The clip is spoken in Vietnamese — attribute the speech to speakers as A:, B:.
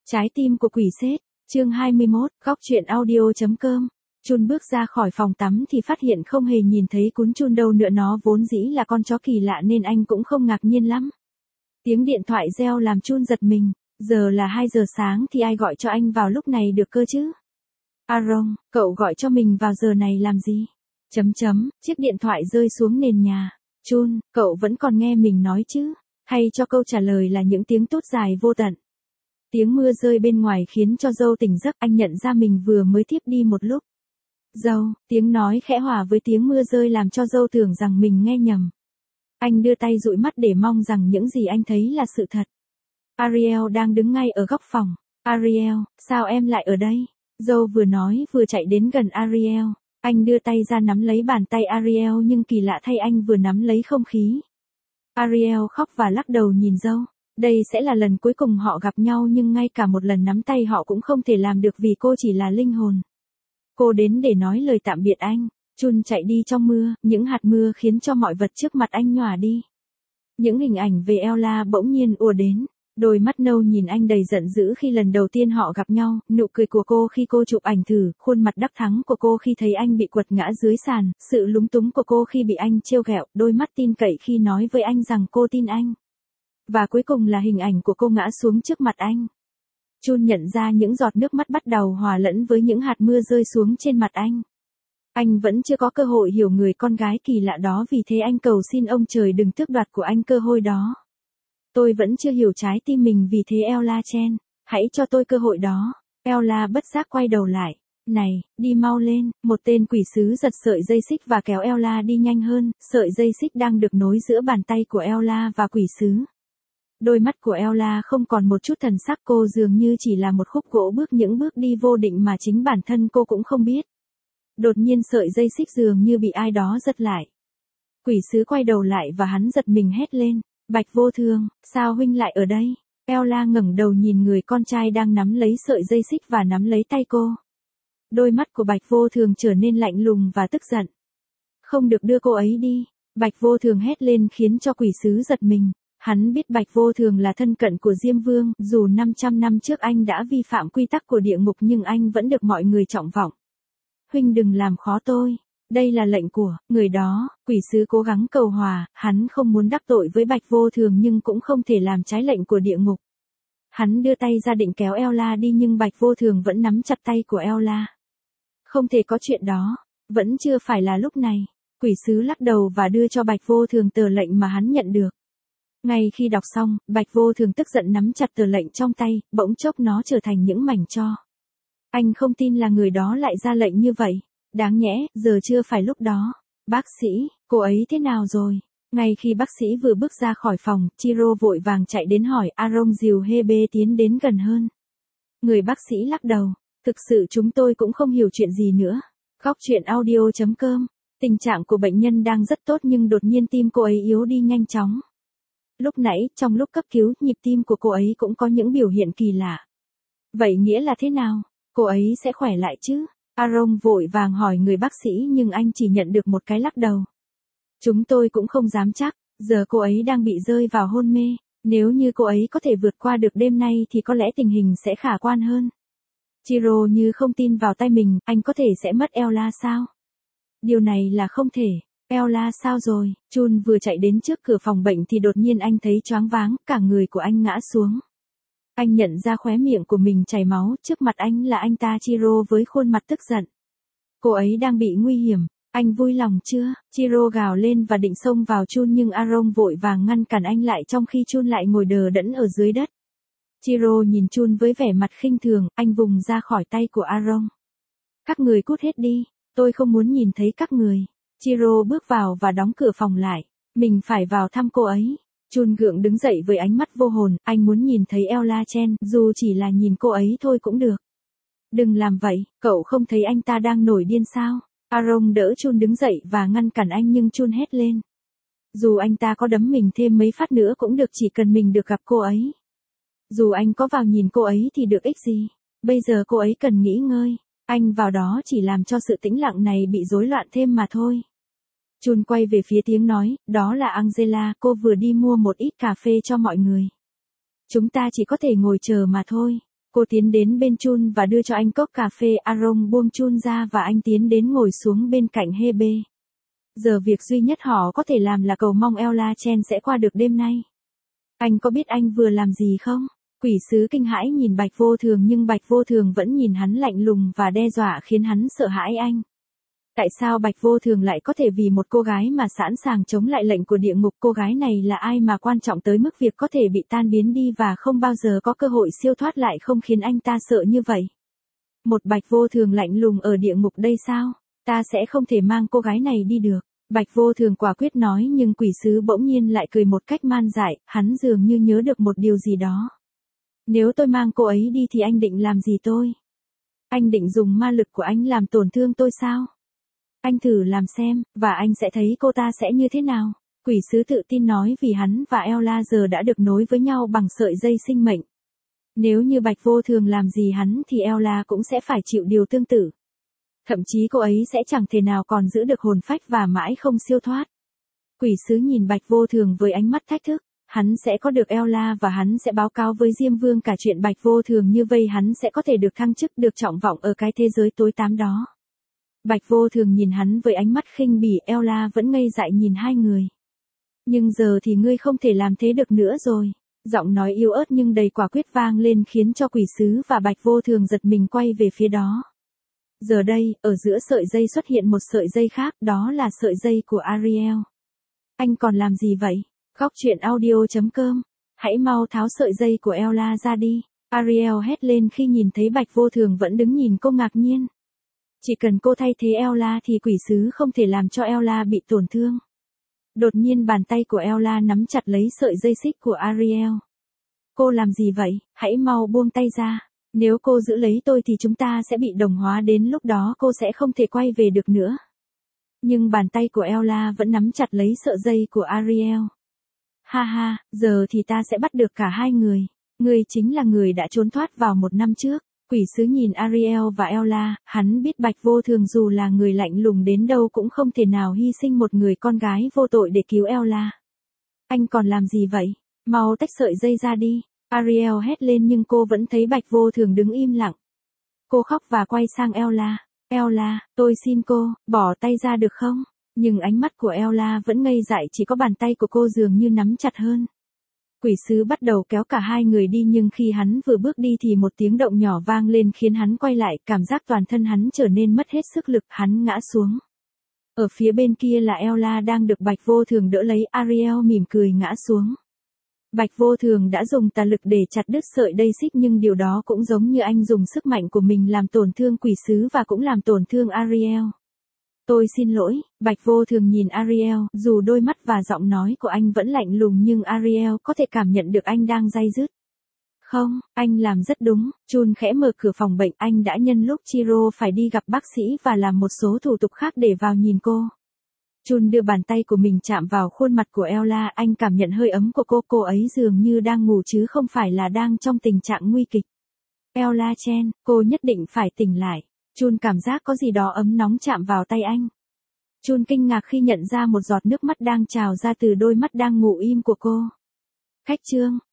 A: Trái tim của quỷ sết, chương 21, góc truyện audio.com. Chun bước ra khỏi phòng tắm thì phát hiện không hề nhìn thấy cún chun đâu nữa, nó vốn dĩ là con chó kỳ lạ nên anh cũng không ngạc nhiên lắm. Tiếng điện thoại reo làm Chun giật mình, giờ là 2 giờ sáng thì ai gọi cho anh vào lúc này được cơ chứ? Aaron, cậu gọi cho mình vào giờ này làm gì? Chiếc điện thoại rơi xuống nền nhà. Chun, cậu vẫn còn nghe mình nói chứ? Hay cho câu trả lời là những tiếng tút dài vô tận? Tiếng mưa rơi bên ngoài khiến cho dâu tỉnh giấc, anh nhận ra mình vừa mới thiếp đi một lúc. Dâu, tiếng nói khẽ hòa với tiếng mưa rơi làm cho dâu tưởng rằng mình nghe nhầm. Anh đưa tay dụi mắt để mong rằng những gì anh thấy là sự thật. Ariel đang đứng ngay ở góc phòng. Ariel, sao em lại ở đây? Dâu vừa nói vừa chạy đến gần Ariel. Anh đưa tay ra nắm lấy bàn tay Ariel nhưng kỳ lạ thay anh vừa nắm lấy không khí. Ariel khóc và lắc đầu nhìn dâu. Đây sẽ là lần cuối cùng họ gặp nhau nhưng ngay cả một lần nắm tay họ cũng không thể làm được vì cô chỉ là linh hồn. Cô đến để nói lời tạm biệt anh. Chun chạy đi trong mưa, những hạt mưa khiến cho mọi vật trước mặt anh nhòa đi. Những hình ảnh về Ella bỗng nhiên ùa đến. Đôi mắt nâu nhìn anh đầy giận dữ khi lần đầu tiên họ gặp nhau, nụ cười của cô khi cô chụp ảnh thử, khuôn mặt đắc thắng của cô khi thấy anh bị quật ngã dưới sàn, sự lúng túng của cô khi bị anh trêu ghẹo, đôi mắt tin cậy khi nói với anh rằng cô tin anh. Và cuối cùng là hình ảnh của cô ngã xuống trước mặt anh. Chun nhận ra những giọt nước mắt bắt đầu hòa lẫn với những hạt mưa rơi xuống trên mặt anh. Anh vẫn chưa có cơ hội hiểu người con gái kỳ lạ đó, vì thế anh cầu xin ông trời đừng tước đoạt của anh cơ hội đó. Tôi vẫn chưa hiểu trái tim mình, vì thế Ella Chen, hãy cho tôi cơ hội đó. Ella bất giác quay đầu lại. Này, đi mau lên, một tên quỷ sứ giật sợi dây xích và kéo Ella đi nhanh hơn, sợi dây xích đang được nối giữa bàn tay của Ella và quỷ sứ. Đôi mắt của Ella không còn một chút thần sắc, cô dường như chỉ là một khúc gỗ bước những bước đi vô định mà chính bản thân cô cũng không biết. Đột nhiên sợi dây xích dường như bị ai đó giật lại. Quỷ sứ quay đầu lại và hắn giật mình hét lên. Bạch Vô Thường, sao huynh lại ở đây? Ella ngẩng đầu nhìn người con trai đang nắm lấy sợi dây xích và nắm lấy tay cô. Đôi mắt của Bạch Vô Thường trở nên lạnh lùng và tức giận. Không được đưa cô ấy đi. Bạch Vô Thường hét lên khiến cho quỷ sứ giật mình. Hắn biết Bạch Vô Thường là thân cận của Diêm Vương, dù 500 năm trước anh đã vi phạm quy tắc của địa ngục nhưng anh vẫn được mọi người trọng vọng. Huynh đừng làm khó tôi. Đây là lệnh của người đó. Quỷ sứ cố gắng cầu hòa, hắn không muốn đắc tội với Bạch Vô Thường nhưng cũng không thể làm trái lệnh của địa ngục. Hắn đưa tay ra định kéo Ella đi nhưng Bạch Vô Thường vẫn nắm chặt tay của Ella. Không thể có chuyện đó, vẫn chưa phải là lúc này. Quỷ sứ lắc đầu và đưa cho Bạch Vô Thường tờ lệnh mà hắn nhận được. Ngay khi đọc xong, Bạch Vô Thường tức giận nắm chặt tờ lệnh trong tay, bỗng chốc nó trở thành những mảnh tro. Anh không tin là người đó lại ra lệnh như vậy. Đáng nhẽ, giờ chưa phải lúc đó. Bác sĩ, cô ấy thế nào rồi? Ngay khi bác sĩ vừa bước ra khỏi phòng, Chiro vội vàng chạy đến hỏi. Aaron dìu Hebe tiến đến gần hơn. Người bác sĩ lắc đầu. Thực sự chúng tôi cũng không hiểu chuyện gì nữa. Góc truyện audio.com. Tình trạng của bệnh nhân đang rất tốt nhưng đột nhiên tim cô ấy yếu đi nhanh chóng. Lúc nãy, trong lúc cấp cứu, nhịp tim của cô ấy cũng có những biểu hiện kỳ lạ. Vậy nghĩa là thế nào? Cô ấy sẽ khỏe lại chứ? Aaron vội vàng hỏi người bác sĩ nhưng anh chỉ nhận được một cái lắc đầu. Chúng tôi cũng không dám chắc, giờ cô ấy đang bị rơi vào hôn mê. Nếu như cô ấy có thể vượt qua được đêm nay thì có lẽ tình hình sẽ khả quan hơn. Chiro như không tin vào tay mình, anh có thể sẽ mất Ella sao? Điều này là không thể. Ella sao rồi? Chun vừa chạy đến trước cửa phòng bệnh thì đột nhiên anh thấy choáng váng, cả người của anh ngã xuống. Anh nhận ra khóe miệng của mình chảy máu, trước mặt anh là anh ta Chiro với khuôn mặt tức giận. Cô ấy đang bị nguy hiểm, anh vui lòng chưa? Chiro gào lên và định xông vào Chun nhưng Aaron vội vàng ngăn cản anh lại trong khi Chun lại ngồi đờ đẫn ở dưới đất. Chiro nhìn Chun với vẻ mặt khinh thường, anh vùng ra khỏi tay của Aaron. Các người cút hết đi, tôi không muốn nhìn thấy các người. Chiro bước vào và đóng cửa phòng lại, mình phải vào thăm cô ấy. Chun gượng đứng dậy với ánh mắt vô hồn, anh muốn nhìn thấy Ella Chen, dù chỉ là nhìn cô ấy thôi cũng được. Đừng làm vậy, cậu không thấy anh ta đang nổi điên sao? Aaron đỡ Chun đứng dậy và ngăn cản anh nhưng Chun hét lên. Dù anh ta có đấm mình thêm mấy phát nữa cũng được, chỉ cần mình được gặp cô ấy. Dù anh có vào nhìn cô ấy thì được ích gì? Bây giờ cô ấy cần nghỉ ngơi. Anh vào đó chỉ làm cho sự tĩnh lặng này bị rối loạn thêm mà thôi. Chun quay về phía tiếng nói, đó là Angela, cô vừa đi mua một ít cà phê cho mọi người. Chúng ta chỉ có thể ngồi chờ mà thôi. Cô tiến đến bên Chun và đưa cho anh cốc cà phê. Aaron buông Chun ra và anh tiến đến ngồi xuống bên cạnh Hebe. Giờ việc duy nhất họ có thể làm là cầu mong Ella Chen sẽ qua được đêm nay. Anh có biết anh vừa làm gì không? Quỷ sứ kinh hãi nhìn Bạch Vô Thường nhưng Bạch Vô Thường vẫn nhìn hắn lạnh lùng và đe dọa khiến hắn sợ hãi anh. Tại sao Bạch Vô Thường lại có thể vì một cô gái mà sẵn sàng chống lại lệnh của địa ngục? Cô gái này là ai mà quan trọng tới mức việc có thể bị tan biến đi và không bao giờ có cơ hội siêu thoát lại không khiến anh ta sợ như vậy? Một Bạch Vô Thường lạnh lùng ở địa ngục đây sao? Ta sẽ không thể mang cô gái này đi được. Bạch Vô Thường quả quyết nói nhưng quỷ sứ bỗng nhiên lại cười một cách man dại, hắn dường như nhớ được một điều gì đó. Nếu tôi mang cô ấy đi thì anh định làm gì tôi? Anh định dùng ma lực của anh làm tổn thương tôi sao? Anh thử làm xem, và anh sẽ thấy cô ta sẽ như thế nào. Quỷ sứ tự tin nói vì hắn và Ella giờ đã được nối với nhau bằng sợi dây sinh mệnh. Nếu như Bạch Vô Thường làm gì hắn thì Ella cũng sẽ phải chịu điều tương tự. Thậm chí cô ấy sẽ chẳng thể nào còn giữ được hồn phách và mãi không siêu thoát. Quỷ sứ nhìn Bạch Vô Thường với ánh mắt thách thức. Hắn sẽ có được Ella và hắn sẽ báo cáo với Diêm Vương cả chuyện Bạch Vô Thường, như vậy hắn sẽ có thể được thăng chức, được trọng vọng ở cái thế giới tối tăm đó. Bạch Vô Thường nhìn hắn với ánh mắt khinh bỉ. Ella vẫn ngây dại nhìn hai người. Nhưng giờ thì ngươi không thể làm thế được nữa rồi. Giọng nói yếu ớt nhưng đầy quả quyết vang lên khiến cho quỷ sứ và Bạch Vô Thường giật mình quay về phía đó. Giờ đây, ở giữa sợi dây xuất hiện một sợi dây khác, đó là sợi dây của Ariel. Anh còn làm gì vậy? Góc truyện audio.com. Hãy mau tháo sợi dây của Ella ra đi. Ariel hét lên khi nhìn thấy Bạch Vô Thường vẫn đứng nhìn cô ngạc nhiên. Chỉ cần cô thay thế Ella thì quỷ sứ không thể làm cho Ella bị tổn thương. Đột nhiên bàn tay của Ella nắm chặt lấy sợi dây xích của Ariel. Cô làm gì vậy? Hãy mau buông tay ra. Nếu cô giữ lấy tôi thì chúng ta sẽ bị đồng hóa, đến lúc đó cô sẽ không thể quay về được nữa. Nhưng bàn tay của Ella vẫn nắm chặt lấy sợi dây của Ariel. Ha ha, giờ thì ta sẽ bắt được cả hai người. Ngươi chính là người đã trốn thoát vào 1 năm trước. Quỷ sứ nhìn Ariel và Ella, hắn biết Bạch Vô Thường dù là người lạnh lùng đến đâu cũng không thể nào hy sinh một người con gái vô tội để cứu Ella. Anh còn làm gì vậy? Mau tách sợi dây ra đi. Ariel hét lên nhưng cô vẫn thấy Bạch Vô Thường đứng im lặng. Cô khóc và quay sang Ella. Ella, tôi xin cô, bỏ tay ra được không? Nhưng ánh mắt của Ella vẫn ngây dại, chỉ có bàn tay của cô dường như nắm chặt hơn. Quỷ sứ bắt đầu kéo cả hai người đi nhưng khi hắn vừa bước đi thì một tiếng động nhỏ vang lên khiến hắn quay lại, cảm giác toàn thân hắn trở nên mất hết sức lực, hắn ngã xuống. Ở phía bên kia là Ella đang được Bạch Vô Thường đỡ lấy. Ariel mỉm cười ngã xuống. Bạch Vô Thường đã dùng tà lực để chặt đứt sợi dây xích nhưng điều đó cũng giống như anh dùng sức mạnh của mình làm tổn thương quỷ sứ và cũng làm tổn thương Ariel. Tôi xin lỗi. Bạch Vô Thường nhìn Ariel, dù đôi mắt và giọng nói của anh vẫn lạnh lùng nhưng Ariel có thể cảm nhận được anh đang day dứt. Không, anh làm rất đúng. Chun khẽ mở cửa phòng bệnh, anh đã nhân lúc Chiro phải đi gặp bác sĩ và làm một số thủ tục khác để vào nhìn cô. Chun đưa bàn tay của mình chạm vào khuôn mặt của Ella, anh cảm nhận hơi ấm của cô ấy dường như đang ngủ chứ không phải là đang trong tình trạng nguy kịch. Ella Chen, cô nhất định phải tỉnh lại. Chun cảm giác có gì đó ấm nóng chạm vào tay anh. Chun kinh ngạc khi nhận ra một giọt nước mắt đang trào ra từ đôi mắt đang ngủ im của cô. Khách trương,